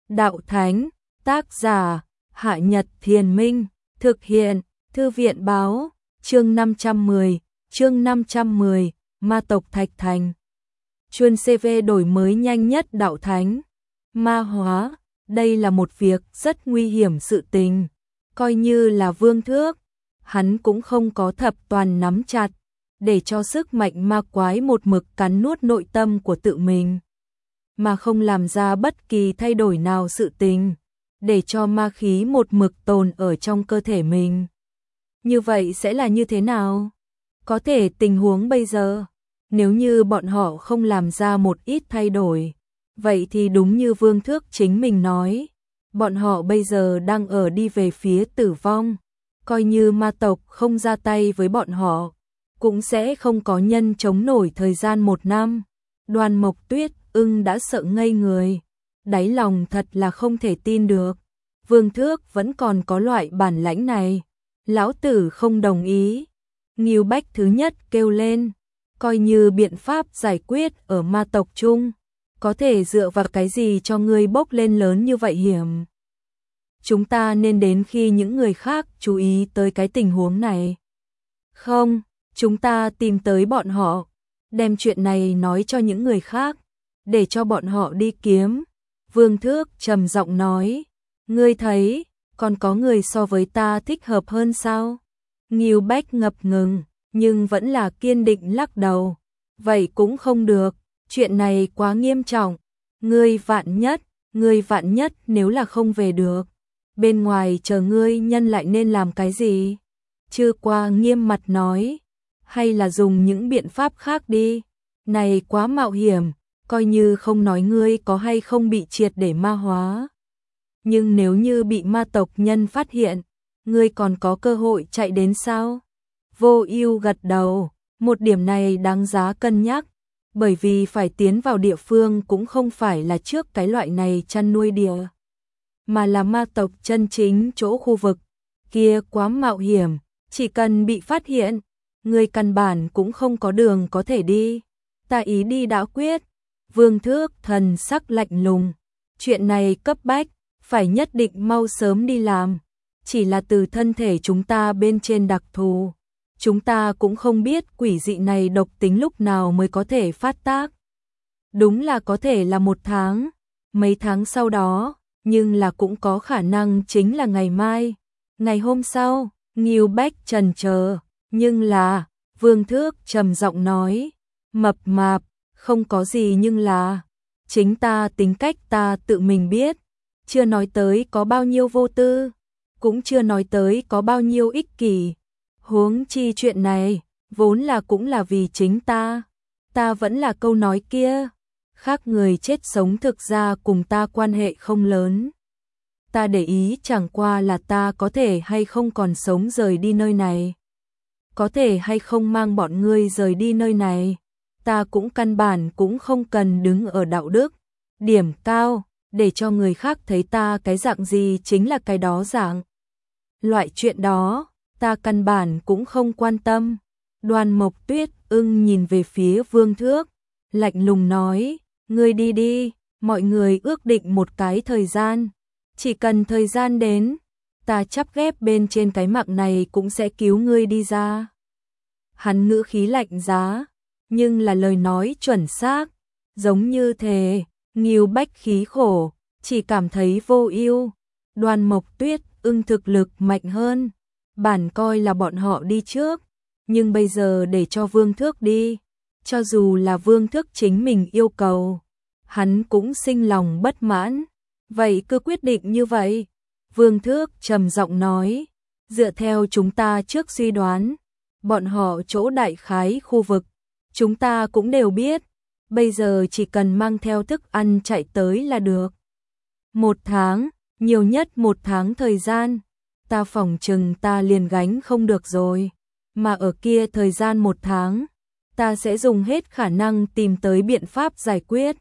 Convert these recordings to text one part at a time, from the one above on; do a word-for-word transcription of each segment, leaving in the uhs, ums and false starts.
Đạo Thánh, tác giả, Hạ Nhật Thiền Minh, thực hiện, Thư viện báo, chương năm trăm mười, chương năm trăm mười, ma tộc Thạch Thành. Chuyên xê vê đổi mới nhanh nhất Đạo Thánh. Ma hóa, đây là một việc rất nguy hiểm sự tình, coi như là Vương Thước, hắn cũng không có thập toàn nắm chặt, để cho sức mạnh ma quái một mực cắn nuốt nội tâm của tự mình, mà không làm ra bất kỳ thay đổi nào sự tình, để cho ma khí một mực tồn ở trong cơ thể mình. Như vậy sẽ là như thế nào? Có thể tình huống bây giờ, nếu như bọn họ không làm ra một ít thay đổi, vậy thì đúng như Vương Thước chính mình nói, bọn họ bây giờ đang ở đi về phía tử vong, coi như ma tộc không ra tay với bọn họ, cũng sẽ không có nhân chống nổi thời gian một năm. Đoàn Mộc Tuyết ưng đã sợ ngây người, đáy lòng thật là không thể tin được. Vương Thước vẫn còn có loại bản lãnh này, lão tử không đồng ý. Ngưu Bách thứ nhất kêu lên, coi như biện pháp giải quyết ở ma tộc chung, có thể dựa vào cái gì cho ngươi bốc lên lớn như vậy hiểm. Chúng ta nên đến khi những người khác chú ý tới cái tình huống này. Không, chúng ta tìm tới bọn họ, đem chuyện này nói cho những người khác, để cho bọn họ đi kiếm. Vương Thước trầm giọng nói, ngươi thấy, còn có người so với ta thích hợp hơn sao? Ngưu Bách ngập ngừng, nhưng vẫn là kiên định lắc đầu. Vậy cũng không được, chuyện này quá nghiêm trọng. Ngươi vạn nhất, ngươi vạn nhất nếu là không về được, bên ngoài chờ ngươi nhân lại nên làm cái gì? Chư Qua nghiêm mặt nói, hay là dùng những biện pháp khác đi, này quá mạo hiểm, coi như không nói ngươi có hay không bị triệt để ma hóa. Nhưng nếu như bị ma tộc nhân phát hiện, ngươi còn có cơ hội chạy đến sao? Vô Ưu gật đầu, một điểm này đáng giá cân nhắc, bởi vì phải tiến vào địa phương cũng không phải là trước cái loại này chăn nuôi địa, mà là ma tộc chân chính chỗ khu vực, kia quá mạo hiểm, chỉ cần bị phát hiện, ngươi căn bản cũng không có đường có thể đi. Ta ý đi đã quyết. Vương Thước thần sắc lạnh lùng, chuyện này cấp bách, phải nhất định mau sớm đi làm, chỉ là từ thân thể chúng ta bên trên đặc thù, chúng ta cũng không biết quỷ dị này độc tính lúc nào mới có thể phát tác. Đúng là có thể là một tháng, mấy tháng sau đó, nhưng là cũng có khả năng chính là ngày mai, ngày hôm sau. Ngưu Bách chần chờ, nhưng là, Vương Thước trầm giọng nói, mập mạp, không có gì nhưng là, chính ta tính cách ta tự mình biết, chưa nói tới có bao nhiêu vô tư, cũng chưa nói tới có bao nhiêu ích kỷ. Huống chi chuyện này, vốn là cũng là vì chính ta, ta vẫn là câu nói kia, khác người chết sống thực ra cùng ta quan hệ không lớn. Ta để ý chẳng qua là ta có thể hay không còn sống rời đi nơi này, có thể hay không mang bọn ngươi rời đi nơi này. Ta cũng căn bản cũng không cần đứng ở đạo đức điểm cao, để cho người khác thấy ta cái dạng gì chính là cái đó dạng. Loại chuyện đó, ta căn bản cũng không quan tâm. Đoàn Mộc Tuyết ưng nhìn về phía Vương Thước, lạnh lùng nói, ngươi đi đi, mọi người ước định một cái thời gian, chỉ cần thời gian đến, ta chắp ghép bên trên cái mạng này cũng sẽ cứu ngươi đi ra. Hắn ngữ khí lạnh giá, nhưng là lời nói chuẩn xác, giống như thề. Ngưu Bách khí khổ, chỉ cảm thấy Vô Ưu, Đoàn Mộc Tuyết ưng thực lực mạnh hơn, bản coi là bọn họ đi trước, nhưng bây giờ để cho Vương Thước đi, cho dù là Vương Thước chính mình yêu cầu, hắn cũng sinh lòng bất mãn. Vậy cứ quyết định như vậy. Vương Thước trầm giọng nói, dựa theo chúng ta trước suy đoán, bọn họ chỗ đại khái khu vực, chúng ta cũng đều biết, bây giờ chỉ cần mang theo thức ăn chạy tới là được. Một tháng, nhiều nhất một tháng thời gian, ta phỏng chừng ta liền gánh không được rồi, mà ở kia thời gian một tháng, ta sẽ dùng hết khả năng tìm tới biện pháp giải quyết.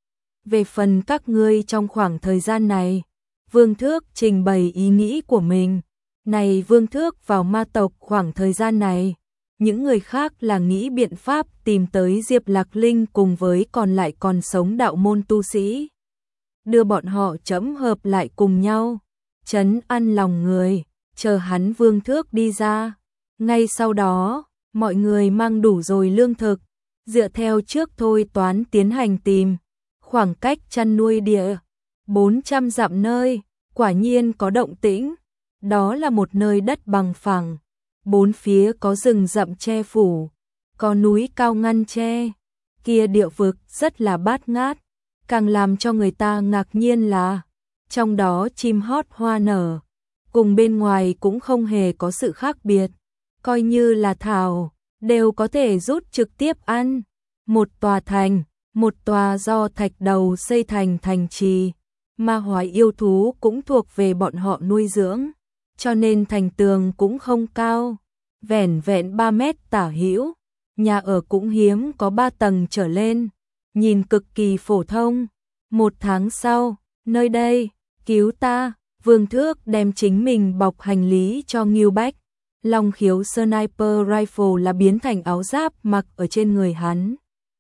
Về phần các ngươi trong khoảng thời gian này, Vương Thước trình bày ý nghĩ của mình. Này Vương Thước vào ma tộc khoảng thời gian này, những người khác là nghĩ biện pháp tìm tới Diệp Lạc Linh cùng với còn lại còn sống đạo môn tu sĩ. đưa bọn họ chấm hợp lại cùng nhau, trấn an lòng người, chờ hắn Vương Thước đi ra. Ngay sau đó, mọi người mang đủ rồi lương thực, dựa theo trước thôi toán tiến hành tìm, khoảng cách chăn nuôi địa, bốn trăm dặm nơi, quả nhiên có động tĩnh, đó là một nơi đất bằng phẳng, bốn phía có rừng rậm che phủ, có núi cao ngăn che, kia địa vực rất là bát ngát, càng làm cho người ta ngạc nhiên là, trong đó chim hót hoa nở, cùng bên ngoài cũng không hề có sự khác biệt, coi như là thảo, đều có thể rút trực tiếp ăn. Một tòa thành, một tòa do thạch đầu xây thành thành trì, ma hóa yêu thú cũng thuộc về bọn họ nuôi dưỡng, cho nên thành tường cũng không cao, vẻn vẹn ba mét tả hữu, nhà ở cũng hiếm có ba tầng trở lên, nhìn cực kỳ phổ thông. Một tháng sau, nơi đây, cứu ta, Vương Thước đem chính mình bọc hành lý cho Ngưu Bách. Long khiếu sniper rifle là biến thành áo giáp mặc ở trên người hắn.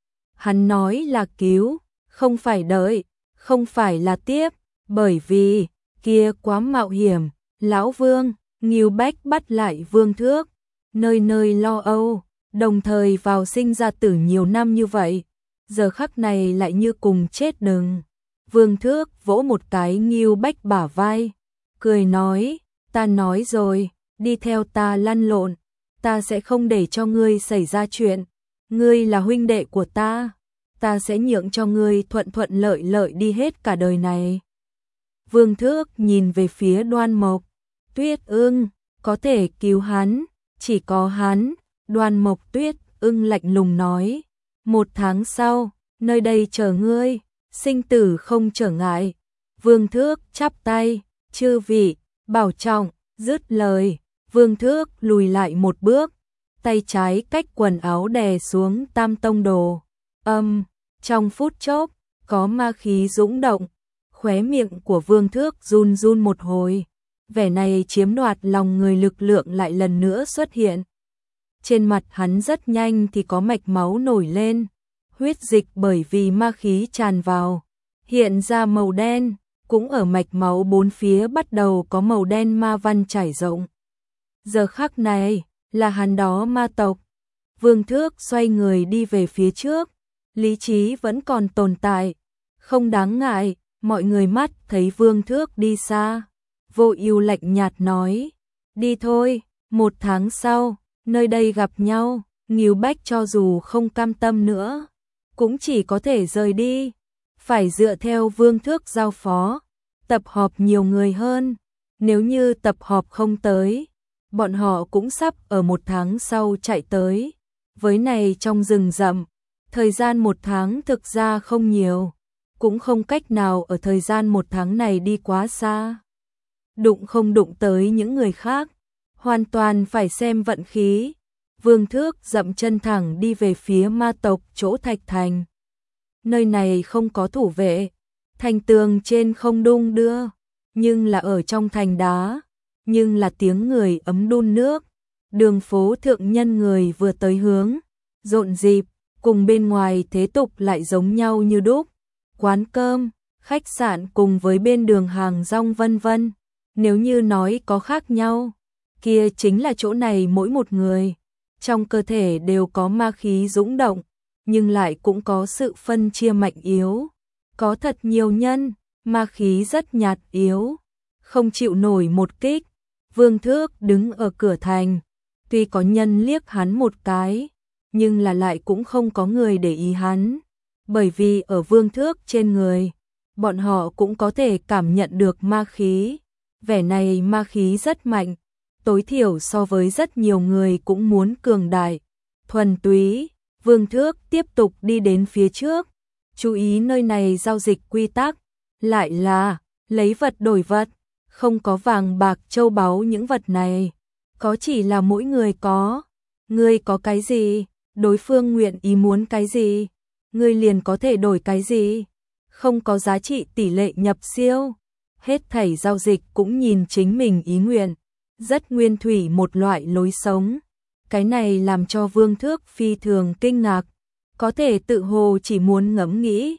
Hắn nói là cứu, không phải đợi, không phải là tiếp, bởi vì, kia quá mạo hiểm, lão Vương, Ngưu Bách bắt lại Vương Thước, nơi nơi lo âu, đồng thời vào sinh ra tử nhiều năm như vậy, giờ khắc này lại như cùng chết đừng. Vương Thước vỗ một cái Ngưu Bách bả vai, cười nói, ta nói rồi, đi theo ta lăn lộn, ta sẽ không để cho ngươi xảy ra chuyện, ngươi là huynh đệ của ta, ta sẽ nhượng cho ngươi thuận thuận lợi lợi đi hết cả đời này. Vương Thước nhìn về phía Đoan Mộc, Tuyết Ưng, có thể cứu hắn, chỉ có hắn, Đoan Mộc Tuyết Ưng lạnh lùng nói, một tháng sau, nơi đây chờ ngươi, sinh tử không trở ngại. Vương Thước chắp tay, chư vị, bảo trọng, dứt lời, Vương Thước lùi lại một bước, tay trái cách quần áo đè xuống tam tông đồ, âm, trong phút chốc, có ma khí dũng động, khóe miệng của Vương Thước run run một hồi, vẻ này chiếm đoạt lòng người lực lượng lại lần nữa xuất hiện. Trên mặt hắn rất nhanh thì có mạch máu nổi lên, huyết dịch bởi vì ma khí tràn vào, hiện ra màu đen, cũng ở mạch máu bốn phía bắt đầu có màu đen ma văn trải rộng. Giờ khắc này, là hắn đó ma tộc. Vương Thước xoay người đi về phía trước, lý trí vẫn còn tồn tại, không đáng ngại, mọi người mắt thấy Vương Thước đi xa. Vô Ưu lạnh nhạt nói, đi thôi, một tháng sau, nơi đây gặp nhau. Ngưu Bách cho dù không cam tâm nữa, cũng chỉ có thể rời đi, phải dựa theo Vương Thước giao phó, tập họp nhiều người hơn, nếu như tập họp không tới, bọn họ cũng sắp ở một tháng sau chạy tới. Với này trong rừng rậm, thời gian một tháng thực ra không nhiều, cũng không cách nào ở thời gian một tháng này đi quá xa. Đụng không đụng tới những người khác, hoàn toàn phải xem vận khí. Vương Thước dậm chân thẳng đi về phía ma tộc chỗ Thạch Thành. Nơi này không có thủ vệ, thành tường trên không đung đưa, nhưng là ở trong thành đá, nhưng là tiếng người ấm đun nước. Đường phố thượng nhân người vừa tới hướng, rộn rịp, cùng bên ngoài thế tục lại giống nhau như đúc. Quán cơm, khách sạn cùng với bên đường hàng rong vân vân. Nếu như nói có khác nhau, kia chính là chỗ này mỗi một người, trong cơ thể đều có ma khí dũng động, nhưng lại cũng có sự phân chia mạnh yếu. Có thật nhiều nhân, ma khí rất nhạt yếu, không chịu nổi một kích. Vương Thước đứng ở cửa thành, tuy có nhân liếc hắn một cái, nhưng là lại cũng không có người để ý hắn, bởi vì ở Vương Thước trên người, bọn họ cũng có thể cảm nhận được ma khí. Vẻ này ma khí rất mạnh, tối thiểu so với rất nhiều người cũng muốn cường đại, thuần túy. Vương Thước tiếp tục đi đến phía trước, chú ý nơi này giao dịch quy tắc, lại là lấy vật đổi vật, không có vàng bạc châu báu những vật này, có chỉ là mỗi người có, ngươi có cái gì, đối phương nguyện ý muốn cái gì, ngươi liền có thể đổi cái gì, không có giá trị tỷ lệ nhập siêu, hết thảy giao dịch cũng nhìn chính mình ý nguyện, rất nguyên thủy một loại lối sống. Cái này làm cho Vương Thước phi thường kinh ngạc, có thể tự hồ chỉ muốn ngẫm nghĩ,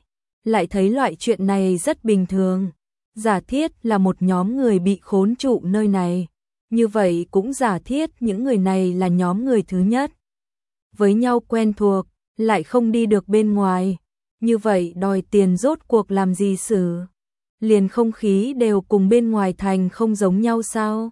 lại thấy loại chuyện này rất bình thường. Giả thiết là một nhóm người bị khốn trụ nơi này, như vậy cũng giả thiết những người này là nhóm người thứ nhất. Với nhau quen thuộc, lại không đi được bên ngoài, như vậy đòi tiền rốt cuộc làm gì xử? Liền không khí đều cùng bên ngoài thành không giống nhau sao?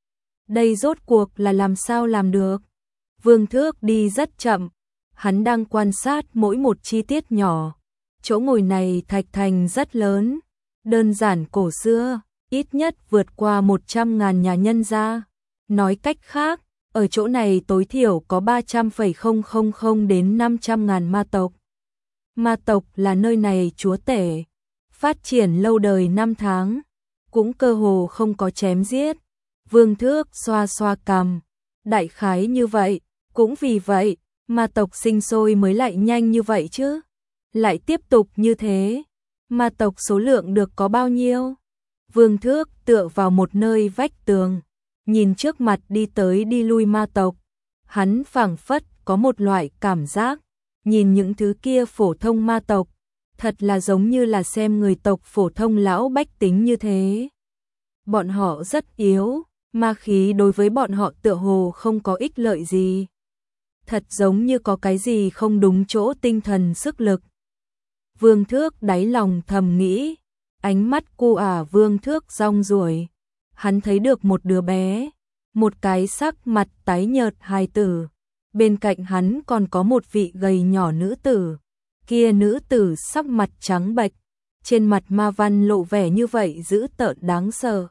Đây rốt cuộc là làm sao làm được? Vương Thước đi rất chậm, hắn đang quan sát mỗi một chi tiết nhỏ. Chỗ ngồi này thạch thành rất lớn, đơn giản cổ xưa, ít nhất vượt qua một trăm ngàn nhà nhân gia. Nói cách khác, ở chỗ này tối thiểu có ba trăm phẩy không không không đến năm trăm ngàn ma tộc. Ma tộc là nơi này chúa tể, phát triển lâu đời năm tháng, cũng cơ hồ không có chém giết. Vương Thước xoa xoa cằm, đại khái như vậy, cũng vì vậy, ma tộc sinh sôi mới lại nhanh như vậy chứ. Lại tiếp tục như thế, ma tộc số lượng được có bao nhiêu? Vương Thước tựa vào một nơi vách tường, nhìn trước mặt đi tới đi lui ma tộc, hắn phảng phất có một loại cảm giác, nhìn những thứ kia phổ thông ma tộc, thật là giống như là xem người tộc phổ thông lão bách tính như thế. Bọn họ rất yếu, ma khí đối với bọn họ tựa hồ không có ích lợi gì. Thật giống như có cái gì không đúng chỗ tinh thần sức lực. Vương Thước đáy lòng thầm nghĩ, ánh mắt cu ả Vương Thước rong ruổi. Hắn thấy được một đứa bé, một cái sắc mặt tái nhợt hài tử. Bên cạnh hắn còn có một vị gầy nhỏ nữ tử. Kia nữ tử sắc mặt trắng bệch, trên mặt ma văn lộ vẻ như vậy dữ tợn đáng sợ.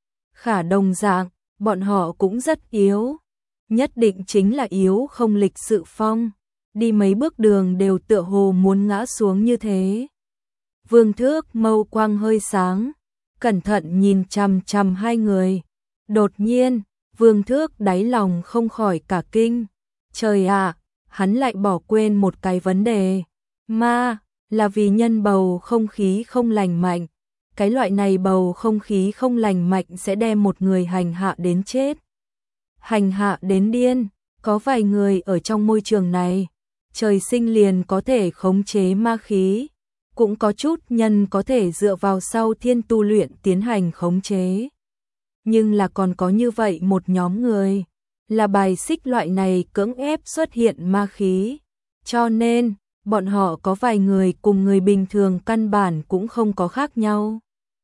Khả đồng dạng, bọn họ cũng rất yếu. Nhất định chính là yếu không lịch sự phong. Đi mấy bước đường đều tựa hồ muốn ngã xuống như thế. Vương Thước mâu quang hơi sáng, cẩn thận nhìn chằm chằm hai người. Đột nhiên, Vương Thước đáy lòng không khỏi cả kinh. Trời ạ, hắn lại bỏ quên một cái vấn đề. Ma, là vì nhân bầu không khí không lành mạnh. Cái loại này bầu không khí không lành mạnh sẽ đem một người hành hạ đến chết. Hành hạ đến điên, có vài người ở trong môi trường này, trời sinh liền có thể khống chế ma khí. Cũng có chút nhân có thể dựa vào sau thiên tu luyện tiến hành khống chế. Nhưng là còn có như vậy một nhóm người, là bài xích loại này cưỡng ép xuất hiện ma khí. Cho nên, bọn họ có vài người cùng người bình thường căn bản cũng không có khác nhau.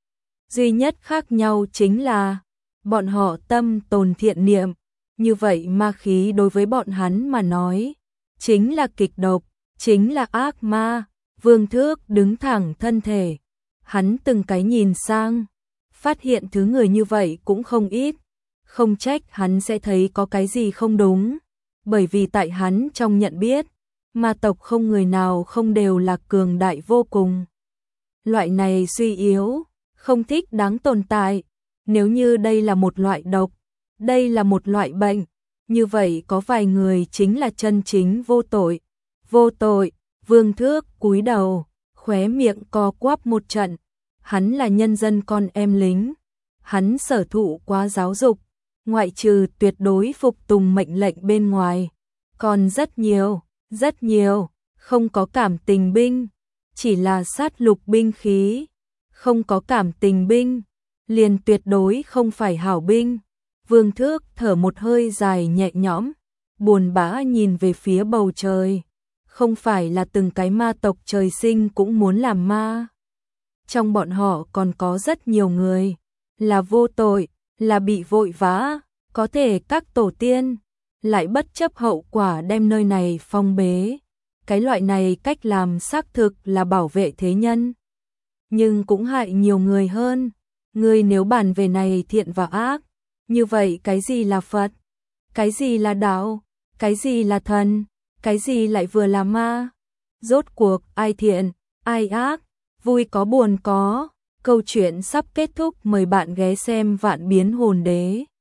Duy nhất khác nhau chính là, bọn họ tâm tồn thiện niệm, như vậy ma khí đối với bọn hắn mà nói, chính là kịch độc, chính là ác ma. Vương Thước đứng thẳng thân thể, hắn từng cái nhìn sang, phát hiện thứ người như vậy cũng không ít, không trách hắn sẽ thấy có cái gì không đúng, bởi vì tại hắn trong nhận biết, ma tộc không người nào không đều là cường đại vô cùng. Loại này suy yếu, không thích đáng tồn tại, nếu như đây là một loại độc, đây là một loại bệnh, như vậy có vài người chính là chân chính vô tội, vô tội. Vương Thước cúi đầu, khóe miệng co quắp một trận, hắn là nhân dân con em lính, hắn sở thụ quá giáo dục, ngoại trừ tuyệt đối phục tùng mệnh lệnh bên ngoài, còn rất nhiều, rất nhiều, không có cảm tình binh, chỉ là sát lục binh khí, không có cảm tình binh, liền tuyệt đối không phải hảo binh. Vương Thước thở một hơi dài nhẹ nhõm, buồn bã nhìn về phía bầu trời. Không phải là từng cái ma tộc trời sinh cũng muốn làm ma. Trong bọn họ còn có rất nhiều người, là vô tội, là bị vội vã, có thể các tổ tiên, lại bất chấp hậu quả đem nơi này phong bế. Cái loại này cách làm xác thực là bảo vệ thế nhân. Nhưng cũng hại nhiều người hơn. Người nếu bàn về này thiện và ác, như vậy cái gì là Phật? Cái gì là đạo? Cái gì là thần? Cái gì lại vừa là ma? Rốt cuộc ai thiện, ai ác, vui có buồn có. Câu chuyện sắp kết thúc, mời bạn ghé xem Vạn Biến Hồn Đế.